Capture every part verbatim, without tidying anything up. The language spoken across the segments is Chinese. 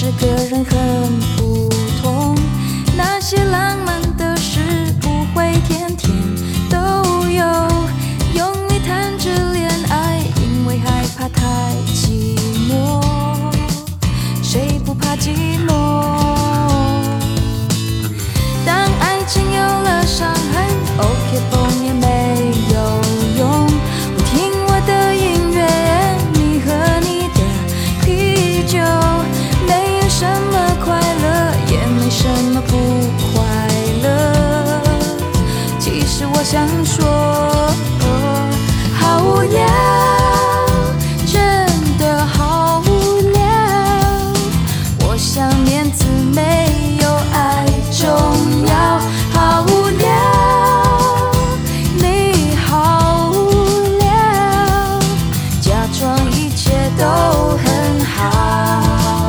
是个人很普通，那些浪漫的事不会天天都有。用力谈着恋爱，因为害怕太寂寞。谁不怕寂寞？当爱情有了伤痕 ，OK 绷也没有用。我听我的音乐，你喝你的啤酒，没有什么快乐，也没什么不快乐。其实我想说，好无聊，真的好无聊。我想面子没有爱重要，好无聊，你好无聊，假装一切都很好。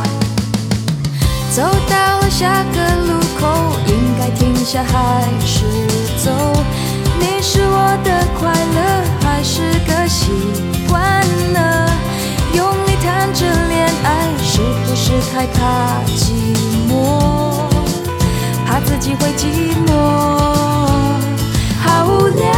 走到了下个路口，应该停下还是走？你是我的快乐，还是个习惯呢？用力谈着恋爱，是不是太怕寂寞？怕自己会寂寞，好无聊。